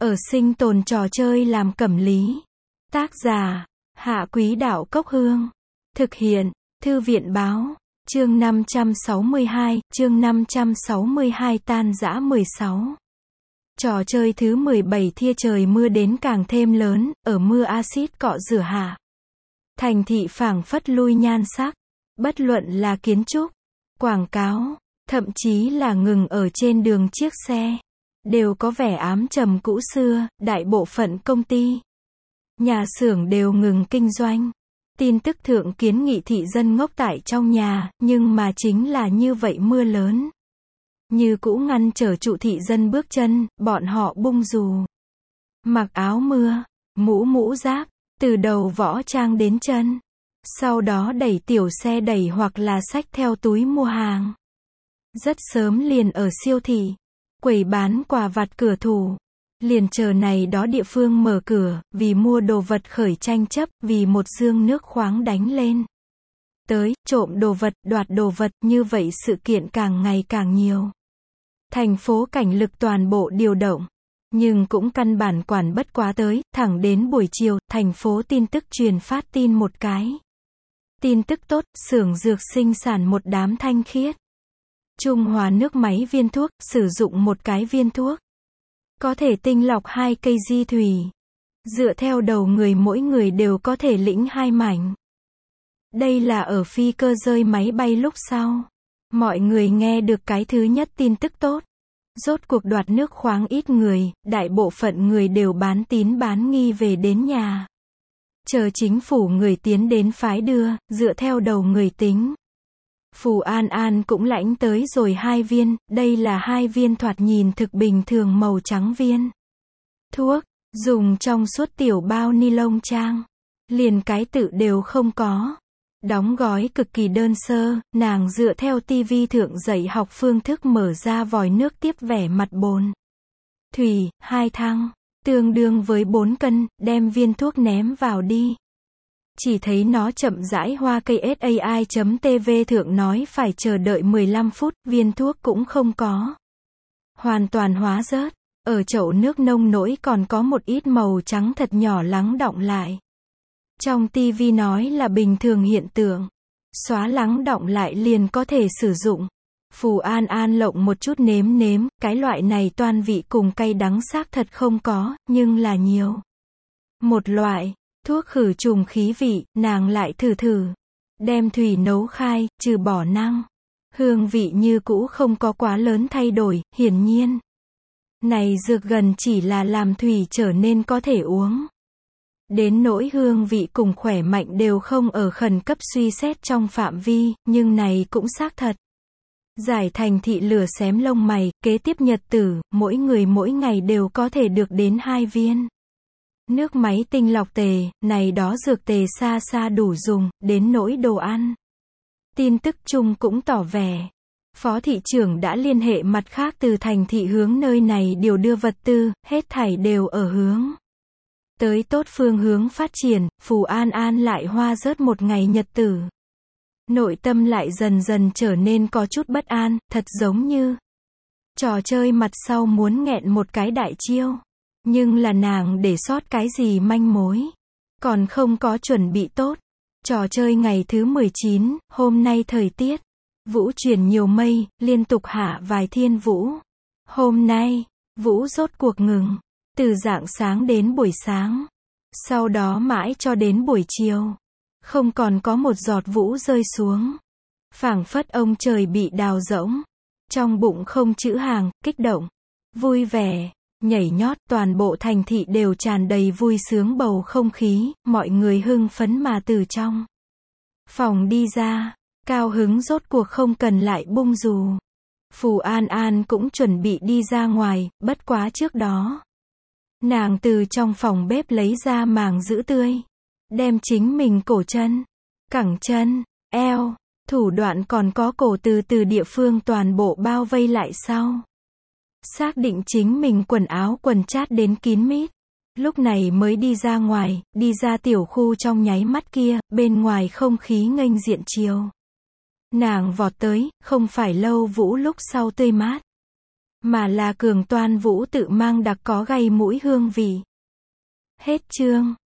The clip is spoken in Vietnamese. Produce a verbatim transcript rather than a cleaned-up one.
Ở sinh tồn trò chơi làm cẩm lý. Tác giả, Hạ Quý Đạo Cốc Hương. Thực hiện, Thư viện Báo. Chương năm trăm sáu mươi hai, chương năm trăm sáu mươi hai tan rã mười sáu. Trò chơi thứ mười bảy thia trời mưa đến càng thêm lớn, ở mưa axit cọ rửa hạ. Thành thị phảng phất lui nhan sắc. Bất luận là kiến trúc, quảng cáo, thậm chí là ngừng ở trên đường chiếc xe, đều có vẻ ám trầm cũ xưa. Đại bộ phận công ty, nhà xưởng đều ngừng kinh doanh. Tin tức thượng kiến nghị thị dân ngốc tại trong nhà, nhưng mà chính là như vậy mưa lớn như cũ ngăn trở trụ thị dân bước chân, bọn họ bung dù, mặc áo mưa, mũ mũ giáp, từ đầu võ trang đến chân. Sau đó đẩy tiểu xe đẩy hoặc là xách theo túi mua hàng. Rất sớm liền ở siêu thị, quầy bán quà vặt cửa thủ, liền chờ này đó địa phương mở cửa, vì mua đồ vật khởi tranh chấp, vì một dương nước khoáng đánh lên. Tới, trộm đồ vật, đoạt đồ vật, như vậy sự kiện càng ngày càng nhiều. Thành phố cảnh lực toàn bộ điều động, nhưng cũng căn bản quản bất quá tới, thẳng đến buổi chiều, thành phố tin tức truyền phát tin một cái. Tin tức tốt, xưởng dược sinh sản một đám thanh khiết trung hòa nước máy viên thuốc, sử dụng một cái viên thuốc có thể tinh lọc hai cây di thủy. Dựa theo đầu người mỗi người đều có thể lĩnh hai mảnh. Đây là ở phi cơ rơi máy bay lúc sau. Mọi người nghe được cái thứ nhất tin tức tốt. Rốt cuộc đoạt nước khoáng ít người, đại bộ phận người đều bán tín bán nghi về đến nhà. Chờ chính phủ người tiến đến phái đưa, dựa theo đầu người tính. Phù An An cũng lãnh tới rồi hai viên, đây là hai viên thoạt nhìn thực bình thường màu trắng viên thuốc, dùng trong suốt tiểu bao ni lông trang, liền cái tự đều không có. Đóng gói cực kỳ đơn sơ, nàng dựa theo tivi thượng dạy học phương thức mở ra vòi nước tiếp vẻ mặt bồn thủy, hai thăng, tương đương với bốn cân, đem viên thuốc ném vào đi. Chỉ thấy nó chậm rãi hoa cây sai.tv thượng nói phải chờ đợi mười lăm phút, viên thuốc cũng không có. Hoàn toàn hóa rớt, ở chậu nước nông nỗi còn có một ít màu trắng thật nhỏ lắng đọng lại. Trong tivi nói là bình thường hiện tượng, xóa lắng đọng lại liền có thể sử dụng. Phù An An lộng một chút nếm nếm, cái loại này toan vị cùng cay đắng xác thật không có, nhưng là nhiều. Một loại thuốc khử trùng khí vị, nàng lại thử thử. Đem thủy nấu khai, trừ bỏ năng. Hương vị như cũ không có quá lớn thay đổi, hiển nhiên. Này dược gần chỉ là làm thủy trở nên có thể uống. Đến nỗi hương vị cùng khỏe mạnh đều không ở khẩn cấp suy xét trong phạm vi, nhưng này cũng xác thật. Giải thành thị lửa xém lông mày, kế tiếp nhật tử, mỗi người mỗi ngày đều có thể được đến hai viên. Nước máy tinh lọc tề, này đó dược tề xa xa đủ dùng, đến nỗi đồ ăn. Tin tức chung cũng tỏ vẻ. Phó thị trưởng đã liên hệ mặt khác từ thành thị hướng nơi này điều đưa vật tư, hết thảy đều ở hướng tới tốt phương hướng phát triển. Phù An An lại hoa rớt một ngày nhật tử. Nội tâm lại dần dần trở nên có chút bất an, thật giống như trò chơi mặt sau muốn nghẹn một cái đại chiêu. Nhưng là nàng để sót cái gì manh mối, còn không có chuẩn bị tốt. Trò chơi ngày thứ mười chín, hôm nay thời tiết vũ chuyển nhiều mây, liên tục hạ vài thiên vũ. Hôm nay, vũ rốt cuộc ngừng, từ rạng sáng đến buổi sáng, sau đó mãi cho đến buổi chiều, không còn có một giọt vũ rơi xuống. Phảng phất ông trời bị đào rỗng, trong bụng không chữ hàng, kích động, vui vẻ, nhảy nhót, toàn bộ thành thị đều tràn đầy vui sướng bầu không khí, mọi người hưng phấn mà từ trong phòng đi ra, cao hứng rốt cuộc không cần lại bung dù. Phù An An cũng chuẩn bị đi ra ngoài, bất quá trước đó. Nàng từ trong phòng bếp lấy ra màng giữ tươi, đem chính mình cổ chân, cẳng chân, eo, thủ đoạn còn có cổ từ từ địa phương toàn bộ bao vây lại sau. Xác định chính mình quần áo quần chát đến kín mít. Lúc này mới đi ra ngoài, đi ra tiểu khu trong nháy mắt kia, bên ngoài không khí nghênh diện chiều. Nàng vọt tới, không phải lâu vũ lúc sau tươi mát. mà là cường toan vũ tự mang đặc có gây mũi hương vị. Hết chương.